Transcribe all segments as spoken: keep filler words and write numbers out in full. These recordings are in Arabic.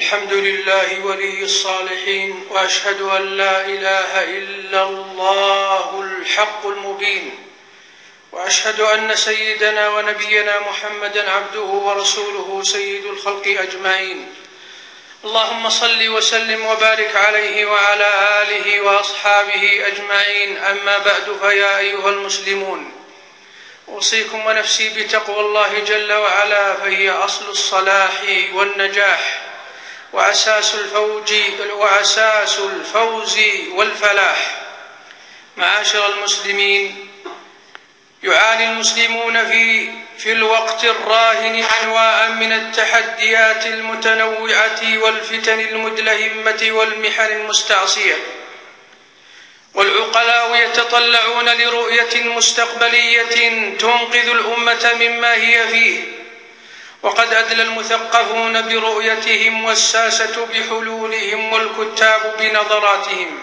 الحمد لله ولي الصالحين، وأشهد أن لا إله إلا الله الحق المبين، وأشهد أن سيدنا ونبينا محمدا عبده ورسوله سيد الخلق أجمعين. اللهم صل وسلم وبارك عليه وعلى آله وأصحابه أجمعين. أما بعد، فيا أيها المسلمون، أوصيكم ونفسي بتقوى الله جل وعلا، فهي أصل الصلاح والنجاح وأساس الفوز وأساس الفوز والفلاح. معاشر المسلمين، يعاني المسلمون في في الوقت الراهن أنواعا من التحديات المتنوعة والفتن المدلهمة والمحن المستعصية، والعقلاء يتطلعون لرؤية مستقبلية تنقذ الأمة مما هي فيه، وقد أدلى المثقفون برؤيتهم والساسة بحلولهم والكتاب بنظراتهم.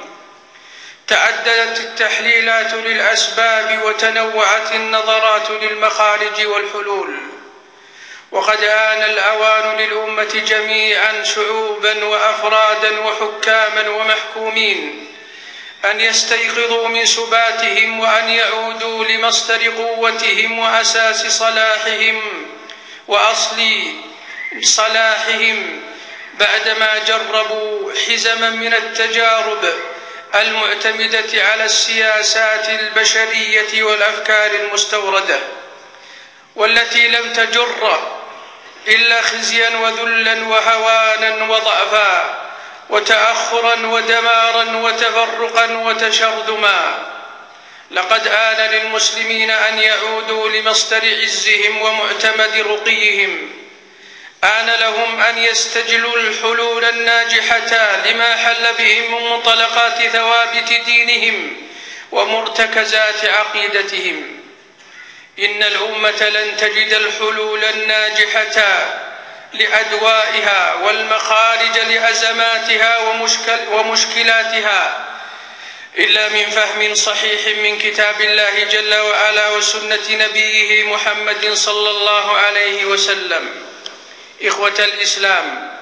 تعددت التحليلات للأسباب وتنوعت النظرات للمخارج والحلول، وقد آن الأوان للأمة جميعا شعوبا وأفرادا وحكاما ومحكومين أن يستيقظوا من سباتهم وأن يعودوا لمصدر قوتهم وأساس صلاحهم وأصل صلاحهم، بعدما جربوا حزما من التجارب المعتمدة على السياسات البشرية والأفكار المستوردة، والتي لم تجر إلا خزيا وذلا وهوانا وضعفا وتأخرا ودمارا وتفرقا وتشرذما. لقد آن للمسلمين أن يعودوا لمصدر عزهم ومعتمد رقيهم. آن لهم أن يستجلوا الحلول الناجحة لما حل بهم من منطلقات ثوابت دينهم ومرتكزات عقيدتهم. إن الأمة لن تجد الحلول الناجحة لأدوائها والمخارج لأزماتها ومشكل ومشكلاتها إلا من فهم صحيح من كتاب الله جل وعلا وسنة نبيه محمد صلى الله عليه وسلم. إخوة الإسلام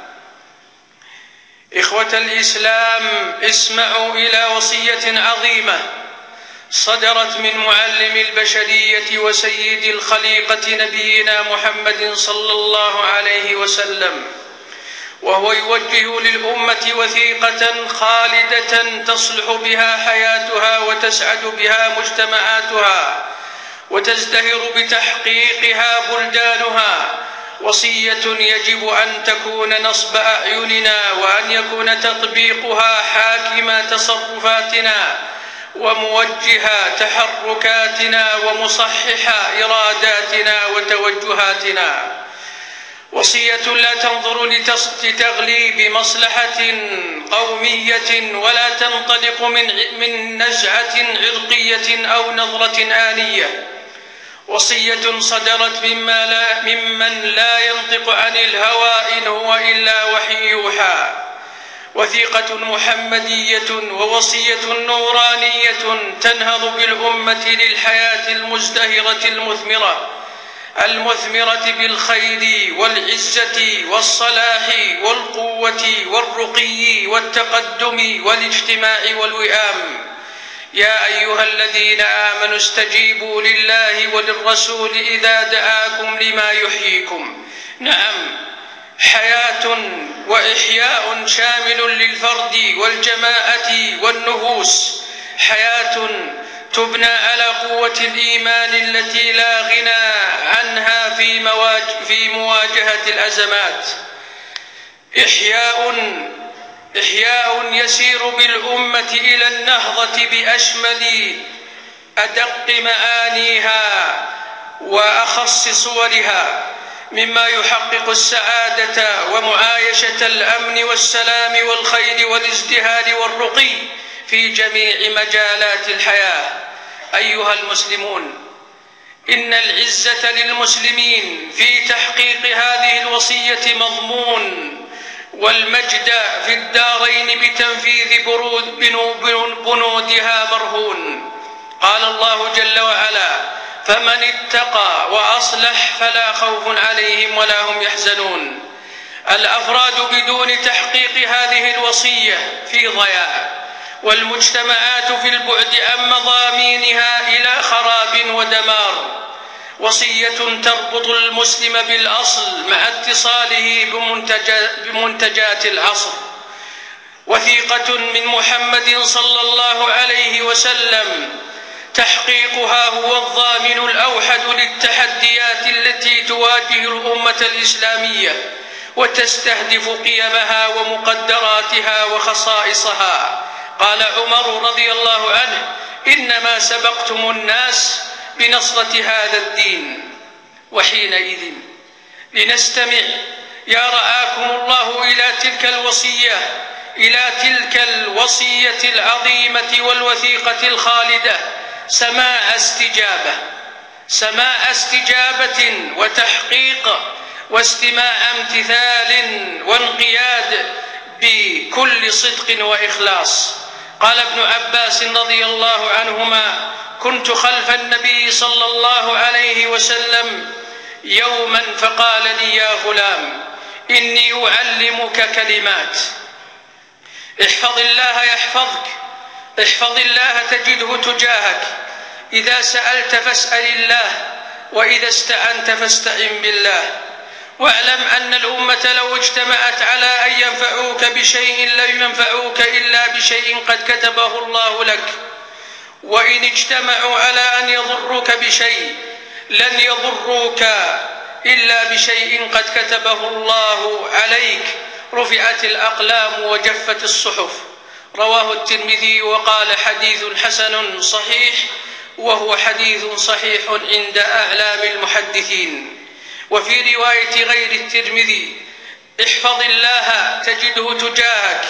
إخوة الإسلام اسمعوا إلى وصية عظيمة صدرت من معلم البشرية وسيد الخليقة نبينا محمد صلى الله عليه وسلم، وهو يوجه للأمة وثيقة خالدة تصلح بها حياتها وتسعد بها مجتمعاتها وتزدهر بتحقيقها بلدانها. وصية يجب أن تكون نصب أعيننا، وأن يكون تطبيقها حاكم تصرفاتنا وموجه تحركاتنا ومصحح إراداتنا وتوجهاتنا. وصية لا تنظر لتغليب مصلحة قومية ولا تنطلق من من نزعة عرقية أو نظرة آنية. وصية صدرت مما لا ممن لا ينطق عن الهوى إن هو إلا وحي يوحى. وثيقة محمدية ووصية نورانية تنهض بالأمة للحياة المزدهرة المثمرة المثمرة بالخير والعزة والصلاح والقوة والرقي والتقدم والاجتماع والوئام. يا أيها الذين آمنوا استجيبوا لله وللرسول إذا دعاكم لما يحييكم. نعم، حياة وإحياء شامل للفرد والجماعة والنفوس، حياة تبنى على قوة الإيمان التي لا غنى عنها في, في مواجهة الأزمات. إحياء إحياء يسير بالأمة إلى النهضة بأشمل أدق معانيها وأخص صورها، مما يحقق السعادة ومعايشة الأمن والسلام والخير والازدهار والرقي في جميع مجالات الحياة. أيها المسلمون، إن العزة للمسلمين في تحقيق هذه الوصية مضمون، والمجد في الدارين بتنفيذ بنودها مرهون. قال الله جل وعلا: فمن اتقى وأصلح فلا خوف عليهم ولا هم يحزنون. الأفراد بدون تحقيق هذه الوصية في ضياع، والمجتمعات في البعد عن مضامينها إلى خراب ودمار. وصية تربط المسلم بالأصل مع اتصاله بمنتجات العصر. وثيقة من محمد صلى الله عليه وسلم تحقيقها هو الضامن الأوحد للتحديات التي تواجه الأمة الإسلامية وتستهدف قيمها ومقدراتها وخصائصها. قال عمر رضي الله عنه: إنما سبقتم الناس بنصرة هذا الدين. وحينئذ لنستمع يا رعاكم الله إلى تلك الوصية إلى تلك الوصية العظيمة والوثيقة الخالدة سماع استجابة سماع استجابة وتحقيق واستماع امتثال وانقياد بكل صدق وإخلاص. قال ابن عباس رضي الله عنهما: كنت خلف النبي صلى الله عليه وسلم يوما فقال لي: يا غلام، إني أعلمك كلمات، احفظ الله يحفظك، احفظ الله تجده تجاهك، إذا سألت فاسأل الله، وإذا استعنت فاستعن بالله. واعلم أن الأمة لو اجتمعت على أن ينفعوك بشيء لن ينفعوك إلا بشيء قد كتبه الله لك، وإن اجتمعوا على أن يضروك بشيء لن يضروك إلا بشيء قد كتبه الله عليك. رفعت الأقلام وجفت الصحف. رواه الترمذي وقال: حديث حسن صحيح، وهو حديث صحيح عند أعلام المحدثين. وفي رواية غير الترمذي: احفظ الله تجده تجاهك،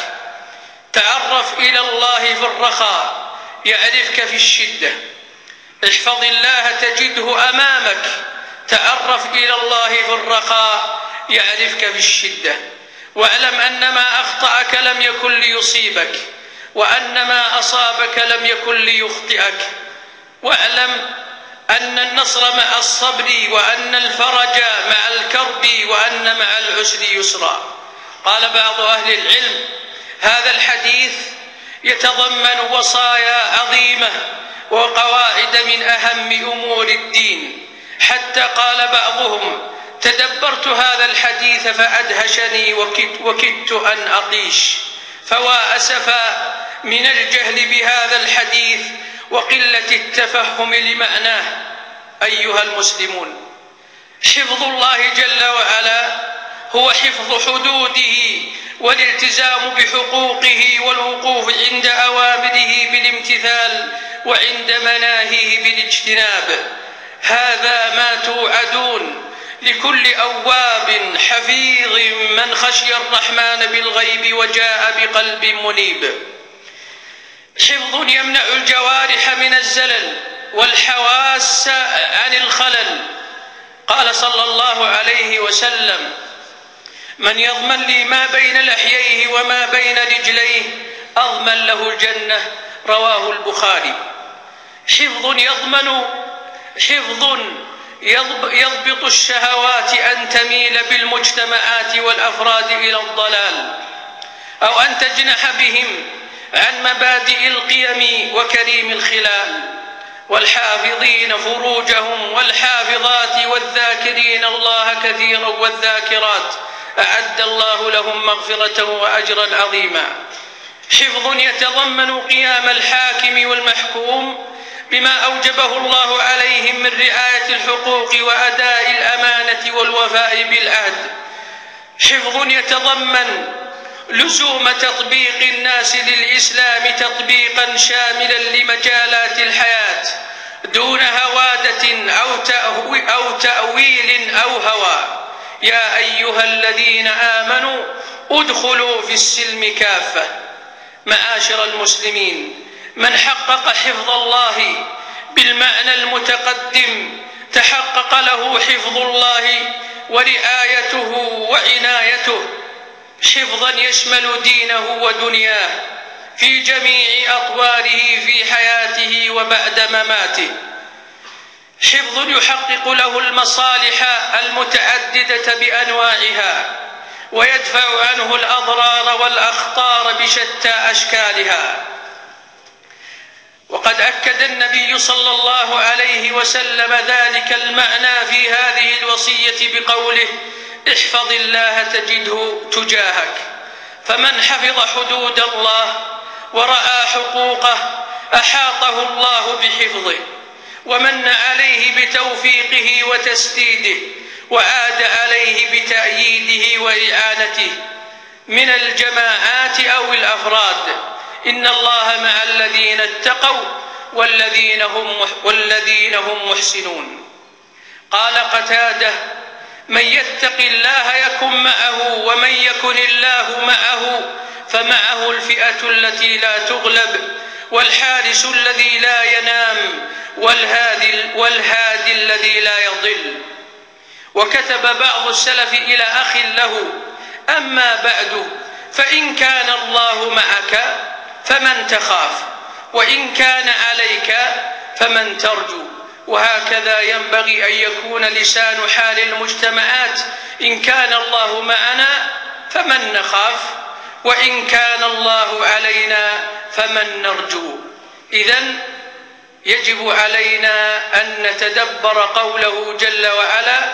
تعرف إلى الله في الرخاء يعرفك في الشدة. احفظ الله تجده أمامك، تعرف إلى الله في الرخاء يعرفك في الشدة. واعلم أن ما أخطأك لم يكن ليصيبك، وأن ما أصابك لم يكن ليخطئك. واعلم أن النصر مع الصبر، وأن الفرج مع الكرب، وأن مع العسر يسرا. قال بعض أهل العلم: هذا الحديث يتضمن وصايا عظيمة وقواعد من أهم أمور الدين، حتى قال بعضهم: تدبرت هذا الحديث فأدهشني وكدت أن أطيش. فوا أسفا من الجهل بهذا الحديث وقلة التفهم لمعناه. أيها المسلمون، حفظ الله جل وعلا هو حفظ حدوده والالتزام بحقوقه والوقوف عند أوامره بالامتثال وعند مناهيه بالاجتناب. هذا ما توعدون لكل أواب حفيظ من خشي الرحمن بالغيب وجاء بقلب منيب. حفظ يمنع الجوارح من الزلل والحواس عن الخلل. قال صلى الله عليه وسلم: من يضمن لي ما بين لحييه وما بين رجليه أضمن له الجنة. رواه البخاري. حفظ يضمن حفظ يضبط الشهوات أن تميل بالمجتمعات والأفراد إلى الضلال، أو أن تجنح بهم عن مبادئ القيم وكريم الخلال. والحافظين فروجهم والحافظات والذاكرين الله كثيرا والذاكرات أعد الله لهم مغفرة وأجرا عظيما. حفظ يتضمن قيام الحاكم والمحكوم بما أوجبه الله عليهم من رعاية الحقوق وأداء الأمانة والوفاء بالعهد. حفظ يتضمن لزوم تطبيق الناس للإسلام تطبيقا شاملا لمجالات الحياة دون هوادة أو تأويل أو هوى. يا أيها الذين آمنوا ادخلوا في السلم كافة. معاشر المسلمين، من حقق حفظ الله بالمعنى المتقدم تحقق له حفظ الله ورعايته وعنايته، حفظا يشمل دينه ودنياه في جميع أطواره في حياته وبعد مماته. حفظ يحقق له المصالح المتعددة بأنواعها ويدفع عنه الأضرار والأخطار بشتى أشكالها. وقد أكد النبي صلى الله عليه وسلم ذلك المعنى في هذه الوصية بقوله: احفظ الله تجده تجاهك. فمن حفظ حدود الله ورعى حقوقه أحاطه الله بحفظه ومن عليه بتوفيقه وتسديده وعاد عليه بتأييده وإعانته من الجماعات أو الأفراد. إن الله مع الذين اتقوا والذين هم, والذين هم محسنون. قال قتادة: من يتق الله يكن معه، ومن يكن الله معه فمعه الفئة التي لا تغلب، والحارس الذي لا ينام، والهادي, والهادي الذي لا يضل. وكتب بعض السلف إلى أخ له: أما بعد، فإن كان الله معك فمن تخاف، وإن كان عليك فمن ترجو. وهكذا ينبغي أن يكون لسان حال المجتمعات: إن كان الله معنا فمن نخاف، وإن كان الله علينا فمن نرجو. إذن يجب علينا أن نتدبر قوله جل وعلا: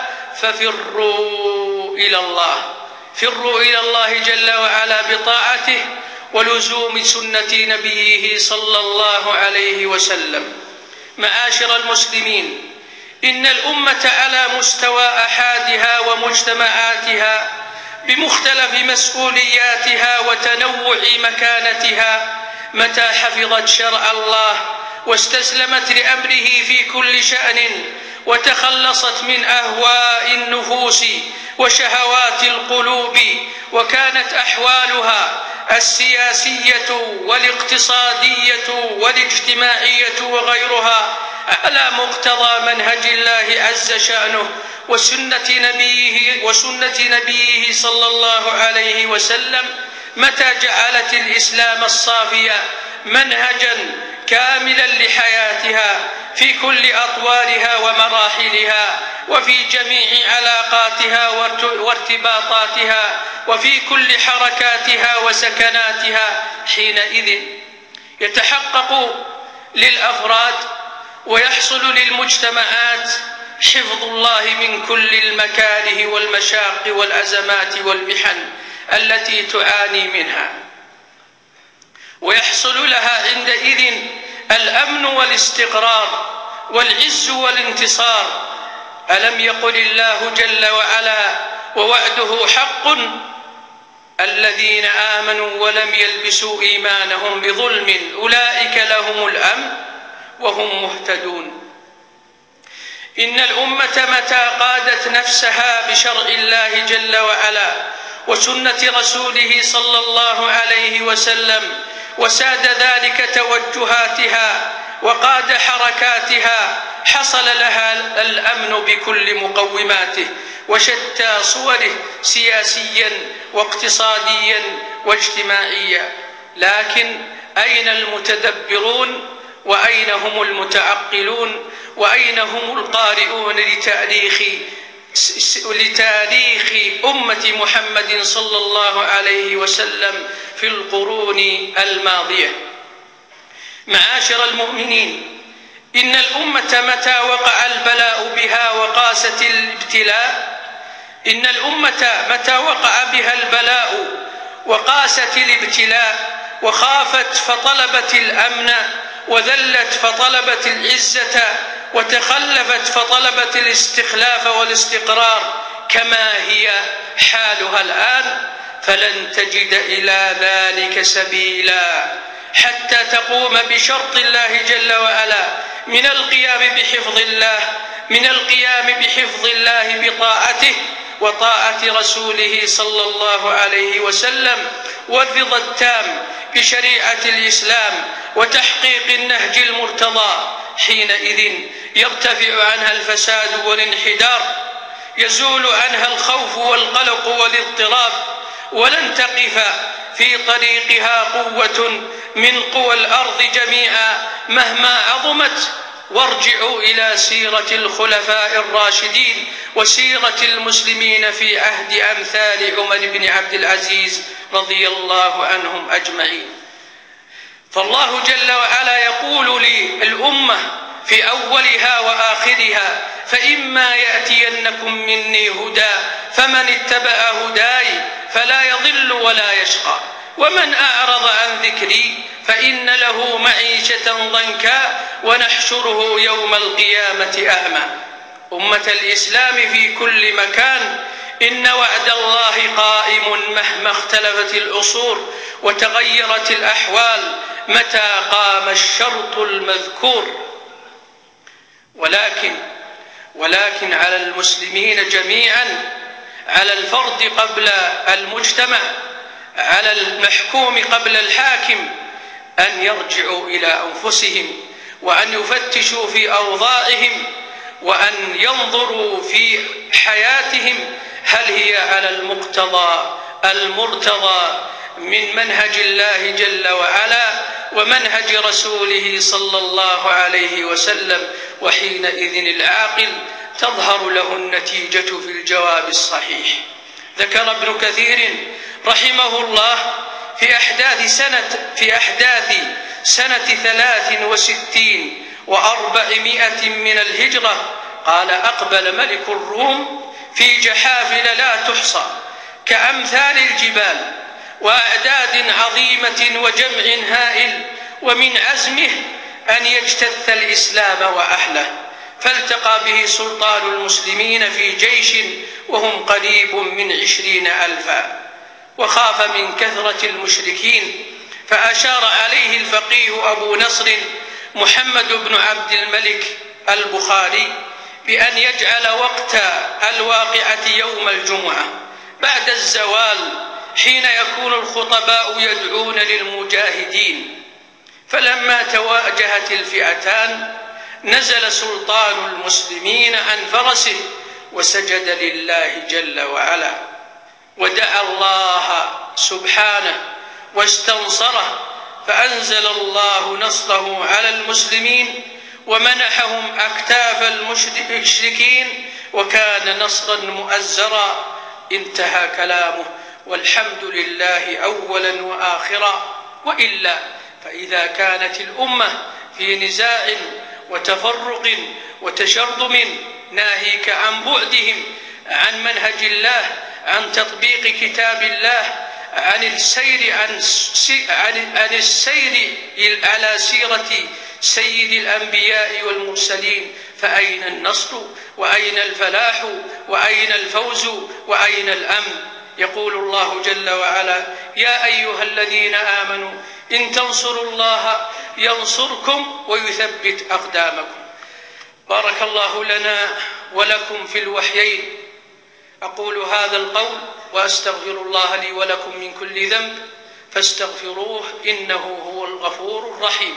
ففروا إلى الله. فروا إلى الله جل وعلا بطاعته ولزوم سنة نبيه صلى الله عليه وسلم. معاشر المسلمين، إن الأمة على مستوى أحادها ومجتمعاتها بمختلف مسؤولياتها وتنوع مكانتها، متى حفظت شرع الله واستسلمت لأمره في كل شأن وتخلصت من أهواء النفوس وشهوات القلوب، وكانت أحوالها السياسية والاقتصادية والاجتماعية وغيرها على مقتضى منهج الله عز شأنه وسنة نبيه, وسنة نبيه صلى الله عليه وسلم، متى جعلت الإسلام الصافي منهجا كاملا لحياتها في كل أطوارها ومراحلها وفي جميع علاقاتها وارتباطاتها وفي كل حركاتها وسكناتها، حينئذ يتحقق للأفراد ويحصل للمجتمعات حفظ الله من كل المكاره والمشاق والأزمات والمحن التي تعاني منها، ويحصل لها عندئذ الأمن والاستقرار والعز والانتصار. ألم يقل الله جل وعلا: ووعده حق الذين آمنوا ولم يلبسوا إيمانهم بظلم أولئك لهم الأمن وهم مهتدون. إن الأمة متى قادت نفسها بشرع الله جل وعلا وسنة رسوله صلى الله عليه وسلم وساد ذلك توجهاتها وقاد حركاتها، حصل لها الأمن بكل مقوماته وشتى صوره سياسيا واقتصاديا واجتماعيا. لكن أين المتدبرون؟ وأين هم المتعقلون؟ وأين هم القارئون لتاريخ لتاريخ أمة محمد صلى الله عليه وسلم في القرون الماضية؟ معاشر المؤمنين، إن الأمة متى وقع البلاء بها وقاست الابتلاء إن الأمة متى وقع بها البلاء وقاست الابتلاء وخافت فطلبت الأمن، وذلت فطلبت العزة، وتخلفت فطلبت الاستخلاف والاستقرار كما هي حالها الآن، فلن تجد إلى ذلك سبيلا حتى تقوم بشرط الله جل وعلا من القيام بحفظ الله من القيام بحفظ الله بطاعته وطاعة رسوله صلى الله عليه وسلم، والرضا التام بشريعة الإسلام وتحقيق النهج المرتضى. حينئذ يرتفع عنها الفساد والانحدار، يزول عنها الخوف والقلق والاضطراب، ولن تقف في طريقها قوة من قوى الأرض جميعا مهما عظمت وارجعوا إلى سيرة الخلفاء الراشدين وسيرة المسلمين في عهد أمثال عمر بن عبد العزيز رضي الله عنهم أجمعين. فالله جل وعلا يقول للأمة في أولها وآخرها: فإما يأتينكم مني هدى فمن اتبع هداي فلا يضل ولا يشقى ومن أعرض عن ذكري فإن له معيشة ضنكا ونحشره يوم القيامة أعمى. أمة الإسلام في كل مكان، إن وعد الله قائم مهما اختلفت العصور وتغيرت الأحوال متى قام الشرط المذكور. ولكن ولكن على المسلمين جميعا، على الفرد قبل المجتمع، على المحكوم قبل الحاكم، أن يرجعوا إلى أنفسهم وأن يفتشوا في أوضاعهم وأن ينظروا في حياتهم هل هي على المقتضى المرتضى من منهج الله جل وعلا ومنهج رسوله صلى الله عليه وسلم. وحينئذ العاقل تظهر له النتيجة في الجواب الصحيح. ذكر ابن كثير رحمه الله في أحداث سنة في أحداث سنة ثلاث وستين وأربعمائة من الهجرة، قال: أقبل ملك الروم في جحافل لا تحصى كأمثال الجبال وأعداد عظيمة وجمع هائل، ومن عزمه أن يجتث الإسلام وأهله، فالتقى به سلطان المسلمين في جيش وهم قريب من عشرين ألفا، وخاف من كثرة المشركين، فأشار عليه الفقيه أبو نصر محمد بن عبد الملك البخاري بأن يجعل وقت الواقعة يوم الجمعة بعد الزوال، حين يكون الخطباء يدعون للمجاهدين. فلما تواجهت الفئتان نزل سلطان المسلمين عن فرسه وسجد لله جل وعلا، ودعا الله سبحانه واستنصره، فأنزل الله نصره على المسلمين ومنحهم أكتاف المشركين، وكان نصرا مؤزرا. انتهى كلامه، والحمد لله أولا وآخرا. وإلا فإذا كانت الأمة في نزاع وتفرق وتشرذم ناهيك عن بعدهم عن منهج الله، عن تطبيق كتاب الله، عن السير عن, عن, عن السير على سيرة سيد الأنبياء والمرسلين، فأين النصر وأين الفلاح وأين الفوز وأين الأمن؟ يقول الله جل وعلا: يا أيها الذين آمنوا إن تنصروا الله ينصركم ويثبت أقدامكم. بارك الله لنا ولكم في الوحيين. أقول هذا القول وأستغفر الله لي ولكم من كل ذنب فاستغفروه إنه هو الغفور الرحيم.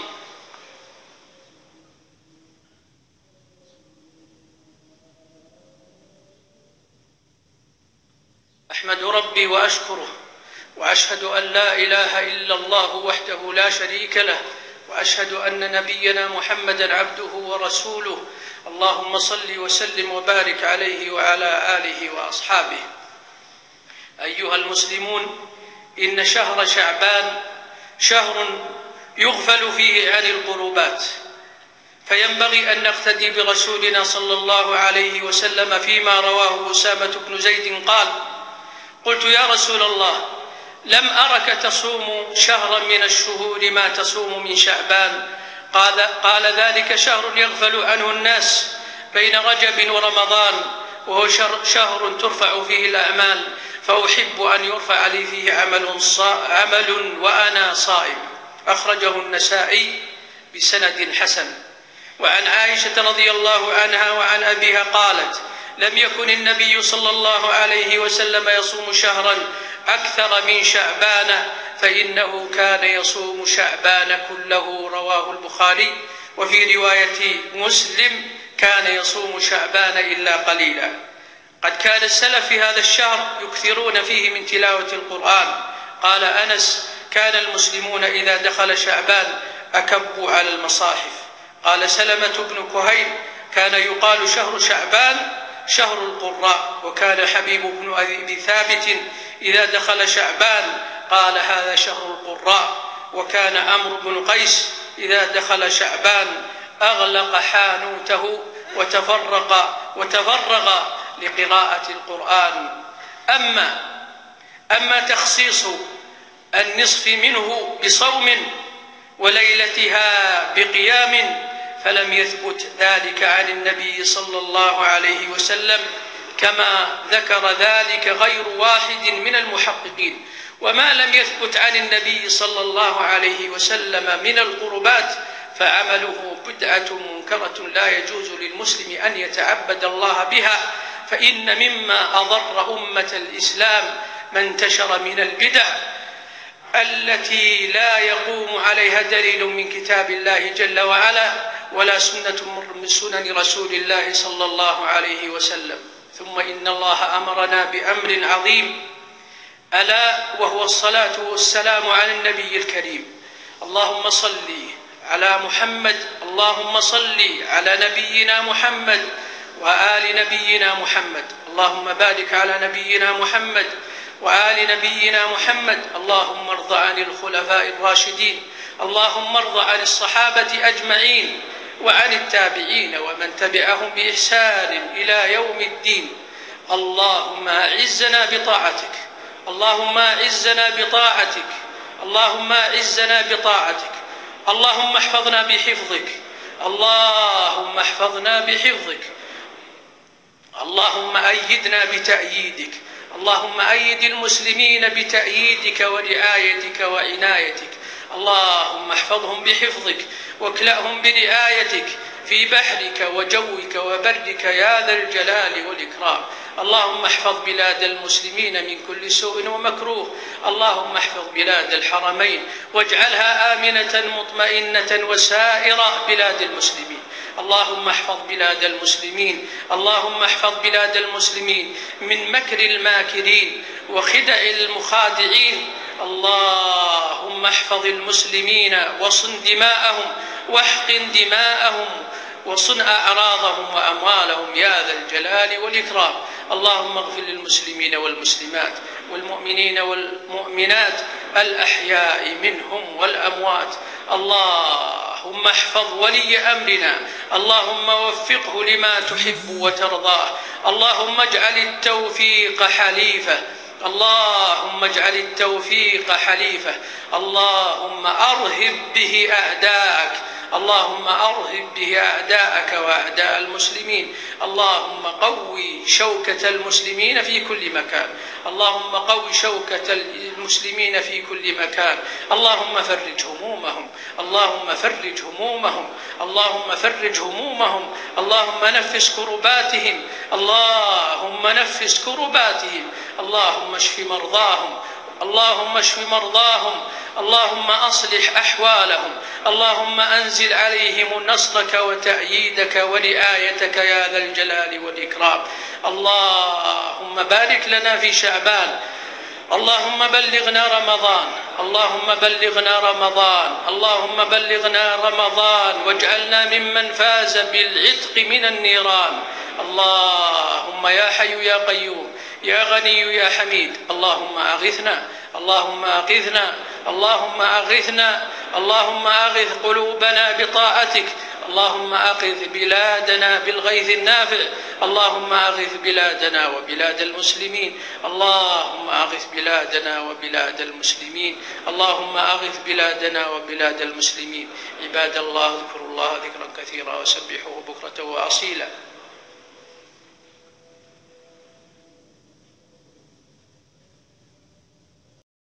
أحمد ربي وأشكره، وأشهد أن لا إله إلا الله وحده لا شريك له، وأشهد أن نبينا محمدا عبده ورسوله. اللهم صل وسلم وبارك عليه وعلى آله وأصحابه. أيها المسلمون، إن شهر شعبان شهر يغفل فيه عن القربات، فينبغي أن نقتدي برسولنا صلى الله عليه وسلم فيما رواه أسامة بن زيد قال: قلت يا رسول الله، لم أرك تصوم شهرا من الشهور ما تصوم من شعبان. قال, قال ذلك شهر يغفل عنه الناس بين رجب ورمضان، وهو شهر ترفع فيه الأعمال، فأحب أن يرفع لي فيه عمل, عمل وأنا صائم. أخرجه النسائي بسند حسن. وعن عائشة رضي الله عنها وعن أبيها قالت: لم يكن النبي صلى الله عليه وسلم يصوم شهرا أكثر من شعبان، فإنه كان يصوم شعبان كله. رواه البخاري. وفي رواية مسلم: كان يصوم شعبان إلا قليلا. قد كان السلف في هذا الشهر يكثرون فيه من تلاوة القرآن. قال أنس: كان المسلمون إذا دخل شعبان أكبوا على المصاحف قال سلمة بن كهيل: كان يقال شهر شعبان شهر القراء، وكان حبيب بن أبي ثابت إذا دخل شعبان قال: هذا شهر القراء، وكان أمر بن قيس إذا دخل شعبان أغلق حانوته وتفرق وتفرغ لقراءة القرآن. أما أما تخصيص النصف منه بصوم وليلتها بقيام فلم يثبت ذلك عن النبي صلى الله عليه وسلم، كما ذكر ذلك غير واحد من المحققين. وما لم يثبت عن النبي صلى الله عليه وسلم من القربات فعمله بدعة منكرة لا يجوز للمسلم أن يتعبد الله بها، فإن مما أضر أمة الإسلام ما انتشر من البدع التي لا يقوم عليها دليل من كتاب الله جل وعلا ولا سنة من سنن رسول الله صلى الله عليه وسلم. ثم إن الله أمرنا بأمر عظيم، ألا وهو الصلاة والسلام على النبي الكريم. اللهم صل على محمد، اللهم صل على نبينا محمد وآل نبينا محمد، اللهم بارك على نبينا محمد وآل نبينا محمد. اللهم ارض عن الخلفاء الراشدين، اللهم ارض عن الصحابة أجمعين وعن التابعين ومن تبعهم بإحسان إلى يوم الدين. اللهم أعزنا بطاعتك، اللهم أعزنا بطاعتك، اللهم أعزنا بطاعتك. اللهم احفظنا بحفظك، اللهم احفظنا بحفظك. اللهم أيدنا بتأييدك، اللهم أيد المسلمين بتأييدك ورعايتك وعنايتك. اللهم احفظهم بحفظك واكلأهم برعايتك في بحرك وجوك وبرك يا ذا الجلال والإكرام. اللهم احفظ بلاد المسلمين من كل سوء ومكروه. اللهم احفظ بلاد الحرمين واجعلها آمنة مطمئنة وسائر بلاد المسلمين. اللهم احفظ بلاد المسلمين، اللهم احفظ بلاد المسلمين من مكر الماكرين وخدع المخادعين. اللهم احفظ المسلمين وصن دماءهم واحقن دماءهم وصن أعراضهم وأموالهم يا ذا الجلال والإكرام. اللهم اغفر للمسلمين والمسلمات والمؤمنين والمؤمنات الأحياء منهم والأموات. اللهم احفظ ولي أمرنا، اللهم وفقه لما تحب وترضاه. اللهم اجعل التوفيق حليفه، اللهم اجعل التوفيق حليفه. اللهم أرهب به أعداءك، اللهم أرهب به أعداءك وأعداء المسلمين. اللهم قوي شوكة المسلمين في كل مكان، اللهم قوي شوكة المسلمين في كل مكان. اللهم فرج همومهم، اللهم فرج همومهم، اللهم فرج همومهم. اللهم نفس كرباتهم، اللهم نفس كرباتهم. اللهم اشف مرضاهم، اللهم اشف مرضاهم. اللهم أصلح أحوالهم، اللهم أنزل عليهم نصرك وتأييدك ورعايتك يا ذا الجلال والإكرام. اللهم بارك لنا في شعبان، اللهم بلغنا رمضان، اللهم بلغنا رمضان، اللهم بلغنا رمضان واجعلنا ممن فاز بالعتق من النيران. اللهم يا حي يا قيوم يا غني يا حميد، اللهم أغثنا، اللهم أغثنا، اللهم أغثنا، اللهم أغث قلوبنا بطاعتك، اللهم أغث بلادنا بالغيث النافع، اللهم أغث بلادنا وبلاد المسلمين، اللهم أغث بلادنا وبلاد المسلمين، اللهم أغث بلادنا وبلاد المسلمين. عباد الله اذكروا الله ذكرا كثيرا وسبحوه بكرة وأصيلا.